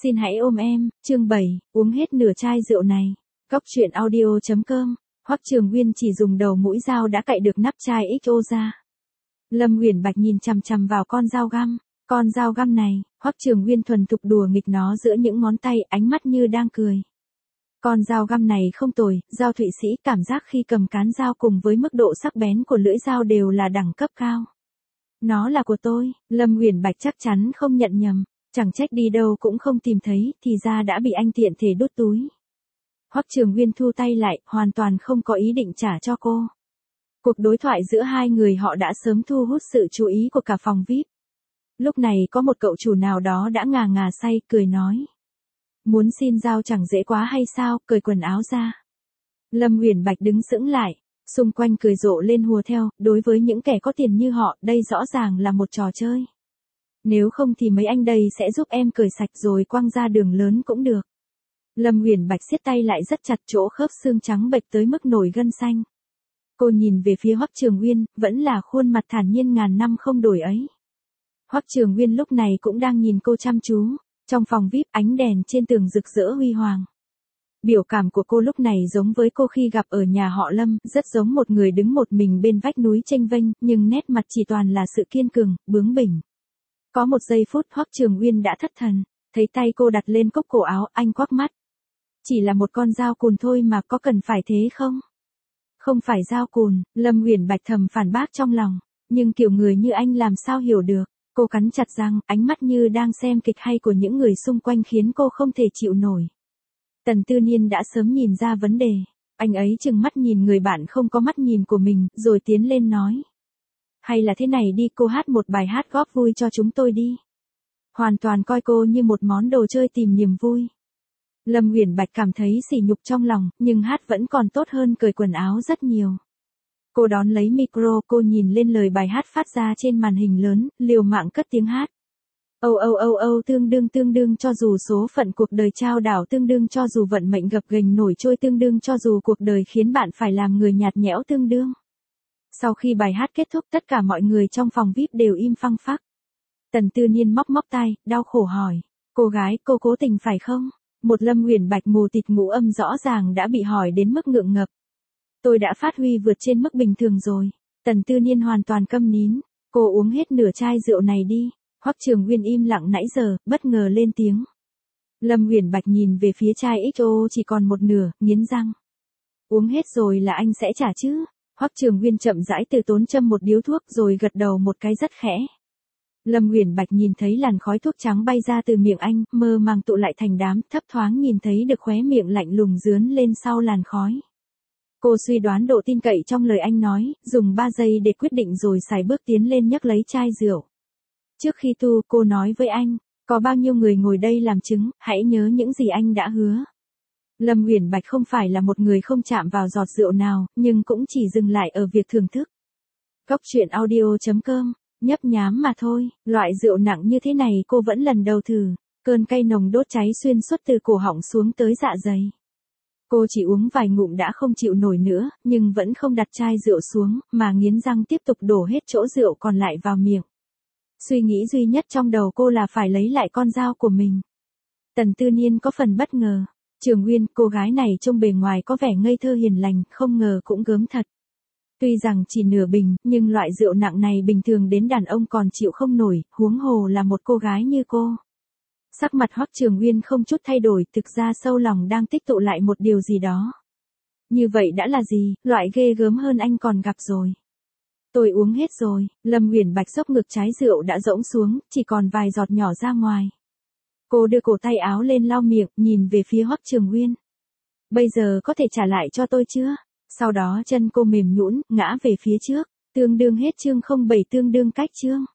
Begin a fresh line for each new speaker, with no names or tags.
Xin hãy ôm em, chương 7, uống hết nửa chai rượu này. Cóc truyện audio.com. Hoắc Trường Nguyên chỉ dùng đầu mũi dao đã cạy được nắp chai XO ra. Lâm Uyển Bạch nhìn chằm chằm vào con dao găm. Con dao găm này, Hoắc Trường Nguyên thuần thục đùa nghịch nó giữa những ngón tay, ánh mắt như đang cười. Con dao găm này không tồi, dao Thụy Sĩ, cảm giác khi cầm cán dao cùng với mức độ sắc bén của lưỡi dao đều là đẳng cấp cao. Nó là của tôi, Lâm Uyển Bạch chắc chắn không nhận nhầm. Chẳng trách đi đâu cũng không tìm thấy, thì ra đã bị anh tiện thể đút túi. Hoắc Trường Nguyên thu tay lại, hoàn toàn không có ý định trả cho cô. Cuộc đối thoại giữa hai người họ đã sớm thu hút sự chú ý của cả phòng VIP. Lúc này có một cậu chủ nào đó đã ngà ngà say, cười nói. Muốn xin dao chẳng dễ quá hay sao, cởi quần áo ra. Lâm Uyển Bạch đứng sững lại, xung quanh cười rộ lên hùa theo, đối với những kẻ có tiền như họ, đây rõ ràng là một trò chơi. Nếu không thì mấy anh đây sẽ giúp em cởi sạch rồi quăng ra đường lớn cũng được. Lâm Uyển Bạch siết tay lại rất chặt, chỗ khớp xương trắng bệch tới mức nổi gân xanh. Cô nhìn về phía Hoắc Trường Nguyên, vẫn là khuôn mặt thản nhiên ngàn năm không đổi ấy. Hoắc Trường Nguyên lúc này cũng đang nhìn cô chăm chú. Trong phòng VIP, ánh đèn trên tường rực rỡ huy hoàng. Biểu cảm của cô lúc này giống với cô khi gặp ở nhà họ Lâm, rất giống một người đứng một mình bên vách núi chênh vênh, nhưng nét mặt chỉ toàn là sự kiên cường, bướng bỉnh. Có một giây phút Hoắc Trường Nguyên đã thất thần, thấy tay cô đặt lên cốc cổ áo, anh quắc mắt. Chỉ là một con dao cùn thôi mà, có cần phải thế không? Không phải dao cùn, Lâm Uyển Bạch thầm phản bác trong lòng, nhưng kiểu người như anh làm sao hiểu được. Cô cắn chặt răng, ánh mắt như đang xem kịch hay của những người xung quanh khiến cô không thể chịu nổi. Tần Tư Niên đã sớm nhìn ra vấn đề, anh ấy trừng mắt nhìn người bạn không có mắt nhìn của mình, rồi tiến lên nói. Hay là thế này đi, cô hát một bài hát góp vui cho chúng tôi đi. Hoàn toàn coi cô như một món đồ chơi tìm niềm vui. Lâm Uyển Bạch cảm thấy sỉ nhục trong lòng, nhưng hát vẫn còn tốt hơn cởi quần áo rất nhiều. Cô đón lấy micro, cô nhìn lên lời bài hát phát ra trên màn hình lớn, liều mạng cất tiếng hát. Âu âu âu âu, tương đương cho dù số phận cuộc đời trao đảo, tương đương cho dù vận mệnh gập ghềnh nổi trôi, tương đương cho dù cuộc đời khiến bạn phải làm người nhạt nhẽo, tương đương. Sau khi bài hát kết thúc, tất cả mọi người trong phòng VIP đều im phăng phắc. Tần Tư Niên móc tai, đau khổ hỏi. Cô gái, cô cố tình phải không? Một Lâm Uyển Bạch mù tịt ngũ âm rõ ràng đã bị hỏi đến mức ngượng ngập. Tôi đã phát huy vượt trên mức bình thường rồi. Tần Tư Niên hoàn toàn câm nín. Cô uống hết nửa chai rượu này đi. Hoắc Trường Nguyên im lặng nãy giờ, bất ngờ lên tiếng. Lâm Uyển Bạch nhìn về phía chai XO chỉ còn một nửa, nghiến răng. Uống hết rồi là anh sẽ trả chứ? Hoắc Trường Nguyên chậm rãi từ tốn châm một điếu thuốc rồi gật đầu một cái rất khẽ. Lâm Uyển Bạch nhìn thấy làn khói thuốc trắng bay ra từ miệng anh, mơ màng tụ lại thành đám, thấp thoáng nhìn thấy được khóe miệng lạnh lùng rướn lên sau làn khói. Cô suy đoán độ tin cậy trong lời anh nói, dùng 3 giây để quyết định rồi sải bước tiến lên nhấc lấy chai rượu. Trước khi tu, cô nói với anh, có bao nhiêu người ngồi đây làm chứng, hãy nhớ những gì anh đã hứa. Lâm Uyển Bạch không phải là một người không chạm vào giọt rượu nào, nhưng cũng chỉ dừng lại ở việc thưởng thức. Cóc truyện audio.com, nhấp nhám mà thôi, loại rượu nặng như thế này cô vẫn lần đầu thử, cơn cay nồng đốt cháy xuyên suốt từ cổ họng xuống tới dạ dày. Cô chỉ uống vài ngụm đã không chịu nổi nữa, nhưng vẫn không đặt chai rượu xuống, mà nghiến răng tiếp tục đổ hết chỗ rượu còn lại vào miệng. Suy nghĩ duy nhất trong đầu cô là phải lấy lại con dao của mình. Tần Tư Niên có phần bất ngờ. Trường Nguyên, cô gái này trông bề ngoài có vẻ ngây thơ hiền lành, không ngờ cũng gớm thật. Tuy rằng chỉ nửa bình, nhưng loại rượu nặng này bình thường đến đàn ông còn chịu không nổi, huống hồ là một cô gái như cô. Sắc mặt Hoắc Trường Nguyên không chút thay đổi, thực ra sâu lòng đang tích tụ lại một điều gì đó. Như vậy đã là gì, loại ghê gớm hơn anh còn gặp rồi. Tôi uống hết rồi, Lâm Uyển Bạch xốc ngực, trái rượu đã rỗng xuống, chỉ còn vài giọt nhỏ ra ngoài. Cô đưa cổ tay áo lên lau miệng, nhìn về phía Hoắc Trường Nguyên. Bây giờ có thể trả lại cho tôi chưa? Sau đó chân cô mềm nhũn, ngã về phía trước, tương đương hết chương 07, tương đương cách chương.